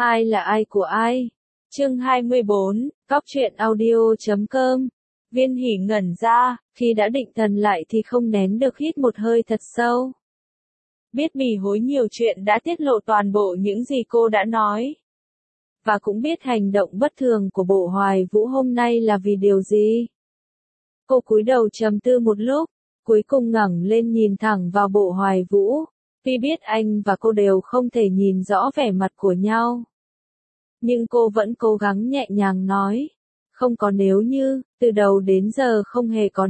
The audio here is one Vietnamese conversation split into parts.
Ai là ai của ai? Chương 24, Cóc truyện audio.com. Viên Hỷ ngẩn ra, khi đã định thần lại thì không nén được hít một hơi thật sâu. Biết Bỉ Hối nhiều chuyện đã tiết lộ toàn bộ những gì cô đã nói. Và cũng biết hành động bất thường của Bộ Hoài Vũ hôm nay là vì điều gì. Cô cúi đầu trầm tư một lúc, cuối cùng ngẩng lên nhìn thẳng vào Bộ Hoài Vũ. Tuy biết anh và cô đều không thể nhìn rõ vẻ mặt của nhau. Nhưng cô vẫn cố gắng nhẹ nhàng nói. Không có nếu như, từ đầu đến giờ không hề có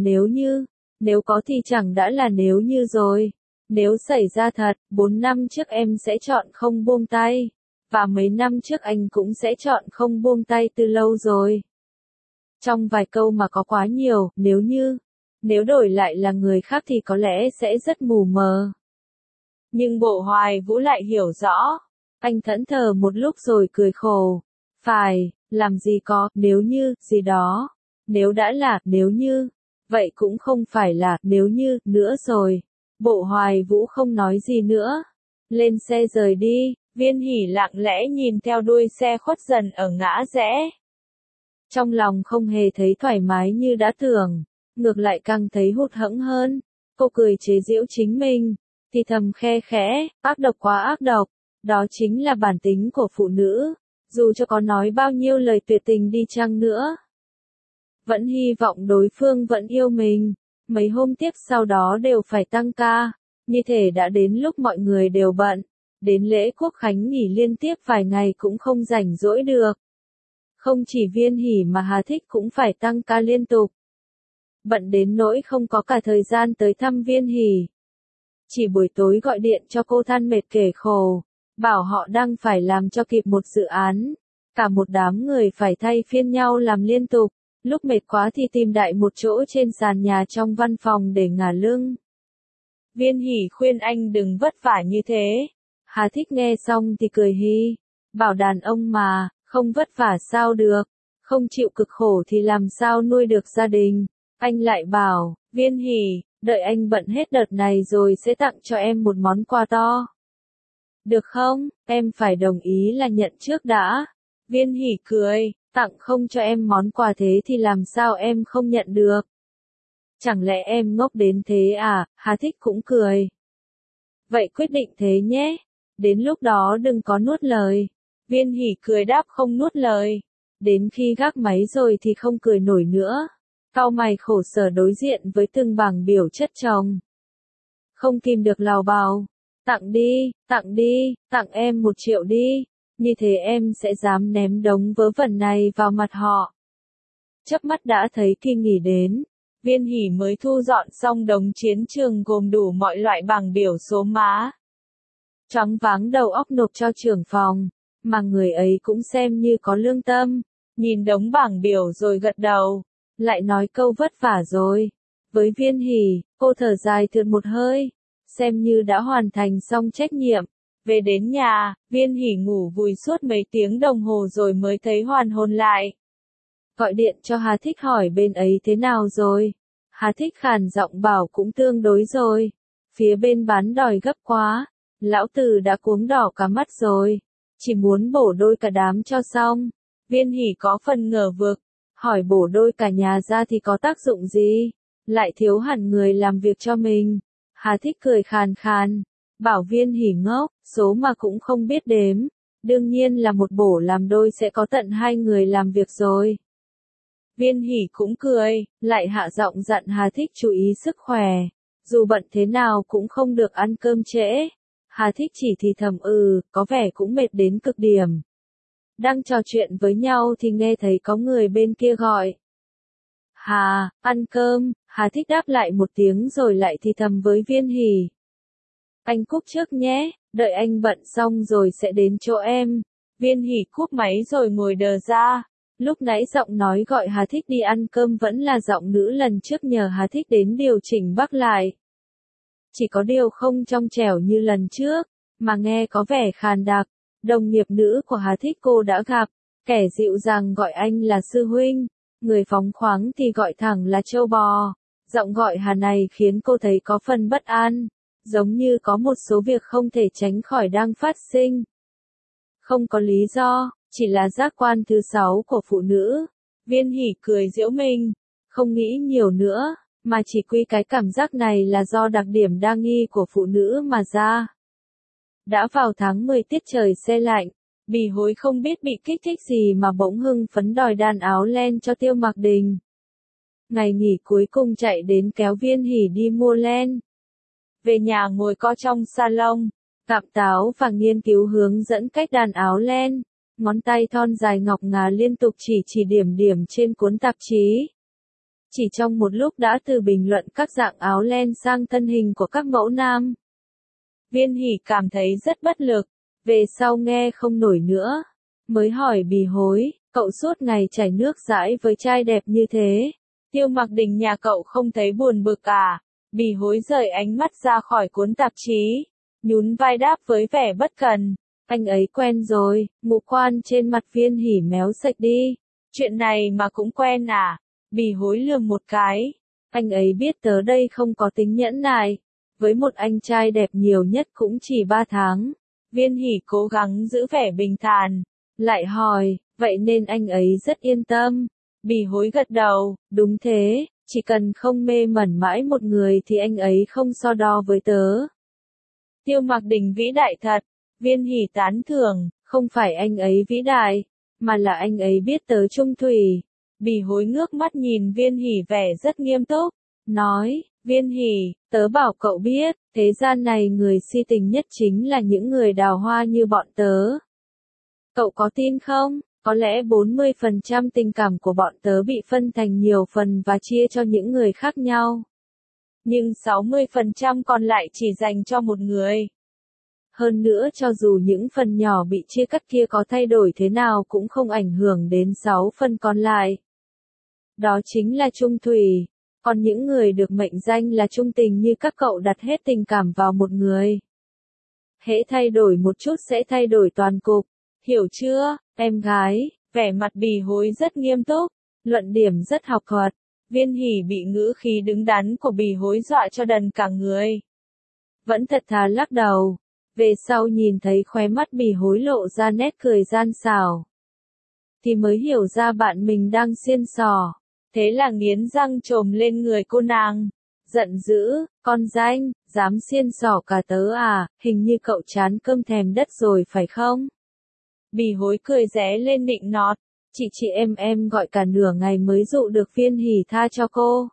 nếu có thì chẳng đã là nếu như rồi. Nếu xảy ra thật, 4 năm trước em sẽ chọn không buông tay. Và mấy năm trước anh cũng sẽ chọn không buông tay từ lâu rồi. Trong vài câu mà có quá nhiều, nếu đổi lại là người khác thì có lẽ sẽ rất mù mờ. Nhưng Bộ Hoài Vũ lại hiểu rõ. Anh thẫn thờ một lúc rồi cười khổ. Phải, làm gì có, nếu như, gì đó. Nếu đã là, nếu như, vậy cũng không phải là, nếu như, nữa rồi. Bộ Hoài Vũ không nói gì nữa. Lên xe rời đi, Viên Hỷ lặng lẽ nhìn theo đuôi xe khuất dần ở ngã rẽ. Trong lòng không hề thấy thoải mái như đã tưởng, ngược lại càng thấy hụt hẫng hơn. Cô cười chế giễu chính mình, thì thầm khe khẽ, ác độc quá ác độc. Đó chính là bản tính của phụ nữ, dù cho có nói bao nhiêu lời tuyệt tình đi chăng nữa. Vẫn hy vọng đối phương vẫn yêu mình. Mấy hôm tiếp sau đó đều phải tăng ca, như thể đã đến lúc mọi người đều bận. Đến lễ Quốc Khánh nghỉ liên tiếp vài ngày cũng không rảnh rỗi được. Không chỉ Viên Hỷ mà Hà Thích cũng phải tăng ca liên tục. Bận đến nỗi không có cả thời gian tới thăm Viên Hỷ. Chỉ buổi tối gọi điện cho cô than mệt kể khổ, bảo họ đang phải làm cho kịp một dự án. Cả một đám người phải thay phiên nhau làm liên tục, lúc mệt quá thì tìm đại một chỗ trên sàn nhà trong văn phòng để ngả lưng. Viên Hỷ khuyên anh đừng vất vả như thế. Hà Thích nghe xong thì cười hi, bảo đàn ông mà, không vất vả sao được, không chịu cực khổ thì làm sao nuôi được gia đình. Anh lại bảo, Viên Hỷ, đợi anh bận hết đợt này rồi sẽ tặng cho em một món quà to. Được không, em phải đồng ý là nhận trước đã. Viên Hỷ cười, tặng không cho em món quà thế thì làm sao em không nhận được. Chẳng lẽ em ngốc đến thế à, Hà Thích cũng cười. Vậy quyết định thế nhé, đến lúc đó đừng có nuốt lời. Viên Hỷ cười đáp không nuốt lời. Đến khi gác máy rồi thì không cười nổi nữa. Cau mày khổ sở đối diện với từng bảng biểu chất chồng. Không kìm được lào bào. Tặng đi, tặng em 1 triệu đi. Như thế em sẽ dám ném đống vớ vẩn này vào mặt họ. Chớp mắt đã thấy kỳ nghỉ đến. Viên Hỷ mới thu dọn xong đống chiến trường gồm đủ mọi loại bảng biểu số má. Choáng váng đầu óc nộp cho trưởng phòng, mà người ấy cũng xem như có lương tâm. Nhìn đống bảng biểu rồi gật đầu, lại nói câu vất vả rồi. Với Viên Hỷ, cô thở dài thượt một hơi, xem như đã hoàn thành xong trách nhiệm. Về đến nhà, Viên Hỷ ngủ vùi suốt mấy tiếng đồng hồ rồi mới thấy hoàn hồn lại. Gọi điện cho Hà Thích hỏi bên ấy thế nào rồi. Hà Thích khàn giọng bảo cũng tương đối rồi. Phía bên bán đòi gấp quá. Lão Từ đã cuống đỏ cả mắt rồi. Chỉ muốn bổ đôi cả đám cho xong. Viên Hỷ có phần ngờ vực. Hỏi bổ đôi cả nhà ra thì có tác dụng gì? Lại thiếu hẳn người làm việc cho mình. Hà Thích cười khàn khàn. Bảo Viên Hỷ ngốc, số mà cũng không biết đếm. Đương nhiên là một bổ làm đôi sẽ có tận 2 người làm việc rồi. Viên Hỷ cũng cười, lại hạ giọng dặn Hà Thích chú ý sức khỏe. Dù bận thế nào cũng không được ăn cơm trễ. Hà Thích chỉ thì thầm có vẻ cũng mệt đến cực điểm. Đang trò chuyện với nhau thì nghe thấy có người bên kia gọi. Hà, ăn cơm, Hà Thích đáp lại một tiếng rồi lại thì thầm với Viên Hỷ. Anh cúp trước nhé, đợi anh bận xong rồi sẽ đến chỗ em. Viên Hỷ cúp máy rồi ngồi đờ ra. Lúc nãy giọng nói gọi Hà Thích đi ăn cơm vẫn là giọng nữ lần trước nhờ Hà Thích đến điều chỉnh bắc lại. Chỉ có điều không trong trẻo như lần trước, mà nghe có vẻ khàn đặc. Đồng nghiệp nữ của Hà Thích cô đã gặp, kẻ dịu dàng gọi anh là sư huynh, người phóng khoáng thì gọi thẳng là trâu bò. Giọng gọi Hà này khiến cô thấy có phần bất an, giống như có một số việc không thể tránh khỏi đang phát sinh. Không có lý do, chỉ là giác quan thứ 6 của phụ nữ. Viên Hỷ cười giễu mình, không nghĩ nhiều nữa, mà chỉ quy cái cảm giác này là do đặc điểm đa nghi của phụ nữ mà ra. Đã vào tháng 10 tiết trời se lạnh, Bỉ Hối không biết bị kích thích gì mà bỗng hưng phấn đòi đan áo len cho Tiêu Mặc Đình. Ngày nghỉ cuối cùng chạy đến kéo Viên Hỷ đi mua len. Về nhà ngồi co trong salon, cạm táo và nghiên cứu hướng dẫn cách đan áo len, ngón tay thon dài ngọc ngà liên tục chỉ điểm điểm trên cuốn tạp chí. Chỉ trong một lúc đã từ bình luận các dạng áo len sang thân hình của các mẫu nam. Viên Hỷ cảm thấy rất bất lực, về sau nghe không nổi nữa, mới hỏi Bỉ Hối, cậu suốt ngày chảy nước dãi với trai đẹp như thế, Tiêu Mặc Đình nhà cậu không thấy buồn bực à? Bỉ Hối rời ánh mắt ra khỏi cuốn tạp chí, nhún vai đáp với vẻ bất cần, anh ấy quen rồi. Ngũ quan trên mặt Viên Hỷ méo sạch đi, chuyện này mà cũng quen à? Bỉ Hối lườm một cái, anh ấy biết tớ đây không có tính nhẫn nại, với một anh trai đẹp nhiều nhất cũng chỉ 3 tháng. Viên Hỷ cố gắng giữ vẻ bình thản, lại hỏi, vậy nên anh ấy rất yên tâm. Bỉ Hối gật đầu, đúng thế, chỉ cần không mê mẩn mãi một người thì anh ấy không so đo với tớ. Tiêu Mặc Đình vĩ đại thật, Viên Hỷ tán thưởng, không phải anh ấy vĩ đại, mà là anh ấy biết tớ trung thủy. Bỉ Hối ngước mắt nhìn Viên Hỷ vẻ rất nghiêm túc, nói, Viên Hỷ, tớ bảo cậu biết, thế gian này người si tình nhất chính là những người đào hoa như bọn tớ. Cậu có tin không? Có lẽ 40% tình cảm của bọn tớ bị phân thành nhiều phần và chia cho những người khác nhau. Nhưng 60% còn lại chỉ dành cho một người. Hơn nữa cho dù những phần nhỏ bị chia cắt kia có thay đổi thế nào cũng không ảnh hưởng đến 6 phần còn lại. Đó chính là trung thủy. Còn những người được mệnh danh là trung tình như các cậu đặt hết tình cảm vào một người. Hễ thay đổi một chút sẽ thay đổi toàn cục. Hiểu chưa, em gái? Vẻ mặt Bỉ Hối rất nghiêm túc, luận điểm rất học thuật. Viên Hỷ bị ngữ khí đứng đắn của Bỉ Hối dọa cho đần cả người. Vẫn thật thà lắc đầu. Về sau nhìn thấy khóe mắt Bỉ Hối lộ ra nét cười gian xảo, thì mới hiểu ra bạn mình đang xiên xỏ. Thế là nghiến răng chồm lên người cô nàng, giận dữ, con danh, dám xiên xỏ cả tớ à, hình như cậu chán cơm thèm đất rồi phải không? Bỉ Hối cười ré lên nịnh nọt, chị em gọi cả nửa ngày mới dụ được Viên Hỷ tha cho cô.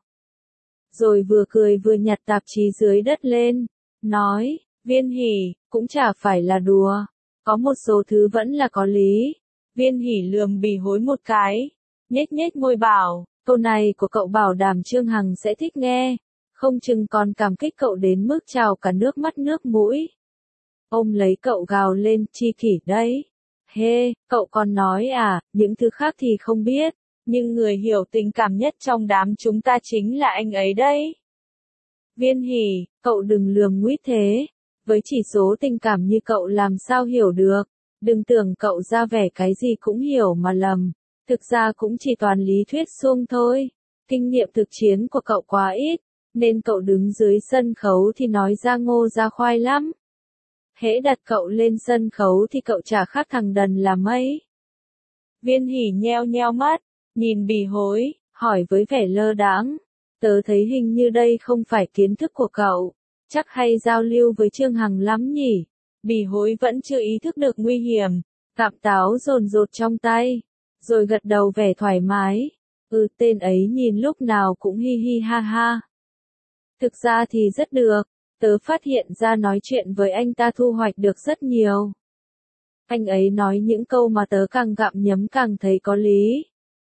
Rồi vừa cười vừa nhặt tạp chí dưới đất lên, nói, Viên Hỷ, cũng chả phải là đùa, có một số thứ vẫn là có lý. Viên Hỷ lườm Bỉ Hối một cái, nhếch nhếch môi bảo, câu này của cậu bảo đảm Trương Hằng sẽ thích nghe, không chừng còn cảm kích cậu đến mức trào cả nước mắt nước mũi. Ôm lấy cậu gào lên, chi kỷ đấy. Hê, cậu còn nói à, những thứ khác thì không biết, nhưng người hiểu tình cảm nhất trong đám chúng ta chính là anh ấy đấy. Viên Hỷ, cậu đừng lườm nguýt thế, với chỉ số tình cảm như cậu làm sao hiểu được, đừng tưởng cậu ra vẻ cái gì cũng hiểu mà lầm, thực ra cũng chỉ toàn lý thuyết suông thôi, kinh nghiệm thực chiến của cậu quá ít, nên cậu đứng dưới sân khấu thì nói ra ngô ra khoai lắm. Hễ đặt cậu lên sân khấu thì cậu chả khác thằng đần là mấy. Viên Hỷ nheo nheo mắt, nhìn Bỉ Hối, hỏi với vẻ lơ đãng, tớ thấy hình như đây không phải kiến thức của cậu, chắc hay giao lưu với Trương Hằng lắm nhỉ. Bỉ Hối vẫn chưa ý thức được nguy hiểm, cạm táo dồn dột trong tay, rồi gật đầu vẻ thoải mái, tên ấy nhìn lúc nào cũng hi hi ha ha. Thực ra thì rất được. Tớ phát hiện ra nói chuyện với anh ta thu hoạch được rất nhiều. Anh ấy nói những câu mà tớ càng gặm nhấm càng thấy có lý.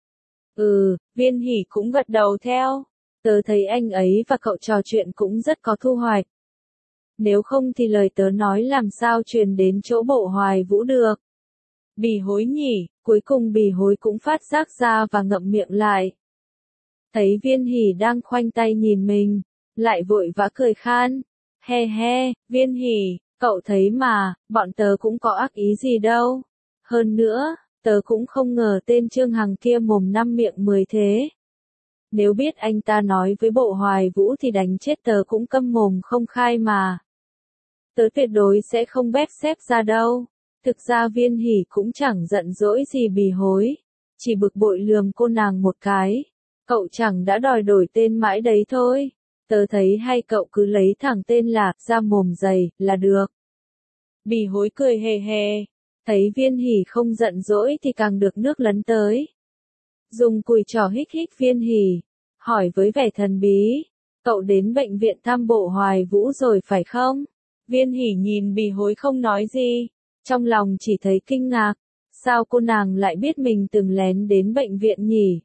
Viên Hỷ cũng gật đầu theo. Tớ thấy anh ấy và cậu trò chuyện cũng rất có thu hoạch. Nếu không thì lời tớ nói làm sao truyền đến chỗ Bộ Hoài Vũ được. Bỉ Hối nhỉ, cuối cùng Bỉ Hối cũng phát giác ra và ngậm miệng lại. Thấy Viên Hỷ đang khoanh tay nhìn mình, lại vội vã cười khan. He he, Viên Hỷ, cậu thấy mà, bọn tớ cũng có ác ý gì đâu. Hơn nữa, tớ cũng không ngờ tên Trương Hằng kia mồm năm miệng 10 thế. Nếu biết anh ta nói với Bộ Hoài Vũ thì đánh chết tớ cũng câm mồm không khai mà. Tớ tuyệt đối sẽ không bép xếp ra đâu. Thực ra Viên Hỷ cũng chẳng giận dỗi gì Bì Hối, chỉ bực bội lườm cô nàng một cái. Cậu chẳng đã đòi đổi tên mãi đấy thôi. Tớ thấy hay cậu cứ lấy thẳng tên là ra mồm dày là được. Bì Hối cười hề hề, thấy Viên Hỷ không giận dỗi thì càng được nước lấn tới. Dùng cùi trỏ hích hích Viên Hỷ, hỏi với vẻ thần bí, cậu đến bệnh viện thăm Bộ Hoài Vũ rồi phải không? Viên Hỷ nhìn Bì Hối không nói gì, trong lòng chỉ thấy kinh ngạc, sao cô nàng lại biết mình từng lén đến bệnh viện nhỉ?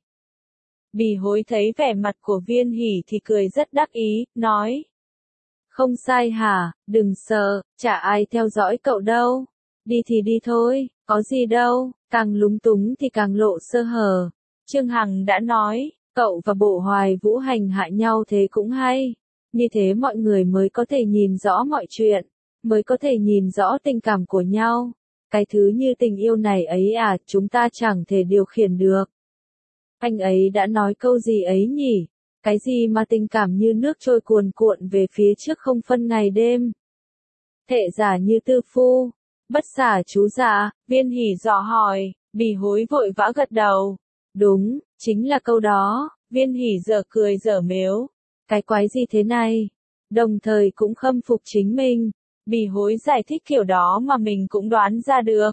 Bì Hối thấy vẻ mặt của Viên Hỷ thì cười rất đắc ý, nói. Không sai hả, đừng sợ, chả ai theo dõi cậu đâu. Đi thì đi thôi, có gì đâu, càng lúng túng thì càng lộ sơ hở. Trương Hằng đã nói, cậu và Bộ Hoài Vũ hành hạ nhau thế cũng hay. Như thế mọi người mới có thể nhìn rõ mọi chuyện, mới có thể nhìn rõ tình cảm của nhau. Cái thứ như tình yêu này ấy à, chúng ta chẳng thể điều khiển được. Anh ấy đã nói câu gì ấy nhỉ? Cái gì mà tình cảm như nước trôi cuồn cuộn về phía trước không phân ngày đêm? Thệ giả như tư phu, bất xả chú dạ, Viên Hỷ dò hỏi, Bì Hối vội vã gật đầu. Đúng, chính là câu đó, Viên Hỷ dở cười dở mếu. Cái quái gì thế này? Đồng thời cũng khâm phục chính mình. Bì Hối giải thích kiểu đó mà mình cũng đoán ra được.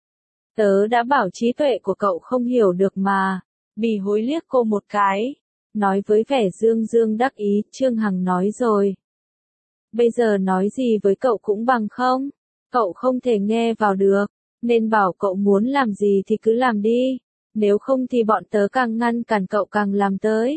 Tớ đã bảo trí tuệ của cậu không hiểu được mà. Bì Hối liếc cô một cái, nói với vẻ dương dương đắc ý, Trương Hằng nói rồi. Bây giờ nói gì với cậu cũng bằng không, cậu không thể nghe vào được, nên bảo cậu muốn làm gì thì cứ làm đi, nếu không thì bọn tớ càng ngăn cản cậu càng làm tới.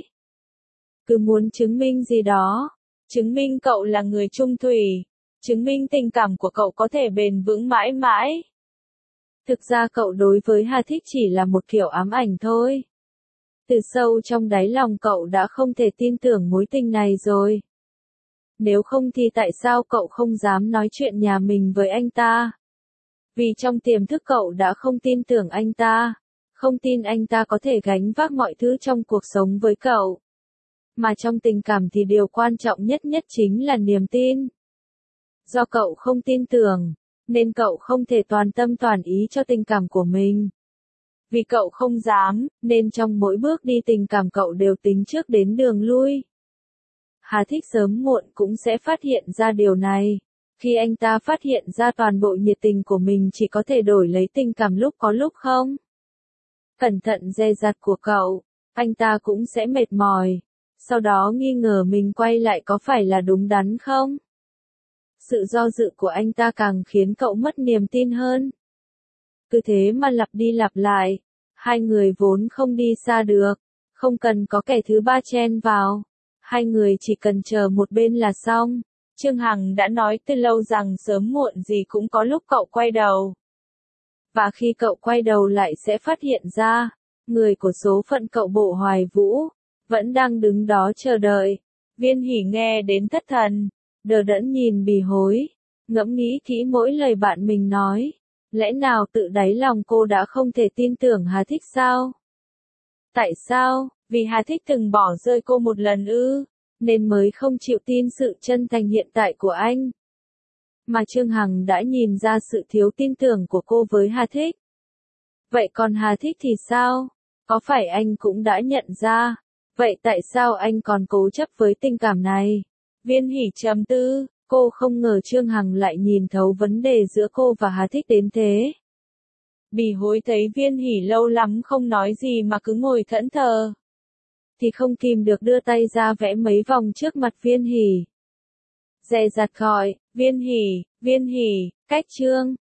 Cứ muốn chứng minh gì đó, chứng minh cậu là người trung thủy, chứng minh tình cảm của cậu có thể bền vững mãi mãi. Thực ra cậu đối với Hà Thích chỉ là một kiểu ám ảnh thôi. Từ sâu trong đáy lòng cậu đã không thể tin tưởng mối tình này rồi. Nếu không thì tại sao cậu không dám nói chuyện nhà mình với anh ta? Vì trong tiềm thức cậu đã không tin tưởng anh ta, không tin anh ta có thể gánh vác mọi thứ trong cuộc sống với cậu. Mà trong tình cảm thì điều quan trọng nhất chính là niềm tin. Do cậu không tin tưởng, nên cậu không thể toàn tâm toàn ý cho tình cảm của mình. Vì cậu không dám, nên trong mỗi bước đi tình cảm cậu đều tính trước đến đường lui. Hà Thích sớm muộn cũng sẽ phát hiện ra điều này. Khi anh ta phát hiện ra toàn bộ nhiệt tình của mình chỉ có thể đổi lấy tình cảm lúc có lúc không. Cẩn thận dè dặt của cậu, anh ta cũng sẽ mệt mỏi. Sau đó nghi ngờ mình quay lại có phải là đúng đắn không? Sự do dự của anh ta càng khiến cậu mất niềm tin hơn. Cứ thế mà lặp đi lặp lại, hai người vốn không đi xa được, không cần có kẻ thứ ba chen vào, hai người chỉ cần chờ một bên là xong. Trương Hằng đã nói từ lâu rằng sớm muộn gì cũng có lúc cậu quay đầu. Và khi cậu quay đầu lại sẽ phát hiện ra, người của số phận cậu Bộ Hoài Vũ, vẫn đang đứng đó chờ đợi. Viên Hỷ nghe đến thất thần, đờ đẫn nhìn Bì Hối, ngẫm nghĩ kỹ mỗi lời bạn mình nói. Lẽ nào tự đáy lòng cô đã không thể tin tưởng Hà Thích sao? Tại sao? Vì Hà Thích từng bỏ rơi cô một lần ư, nên mới không chịu tin sự chân thành hiện tại của anh. Mà Trương Hằng đã nhìn ra sự thiếu tin tưởng của cô với Hà Thích. Vậy còn Hà Thích thì sao? Có phải anh cũng đã nhận ra? Vậy tại sao anh còn cố chấp với tình cảm này? Viên Hỷ trầm tư. Cô không ngờ Trương Hằng lại nhìn thấu vấn đề giữa cô và Hà Thích đến thế. Bì Hối thấy Viên Hỷ lâu lắm không nói gì mà cứ ngồi thẫn thờ, thì không kìm được đưa tay ra vẽ mấy vòng trước mặt Viên Hỷ. Dè dặt gọi, Viên Hỷ, cách Trương.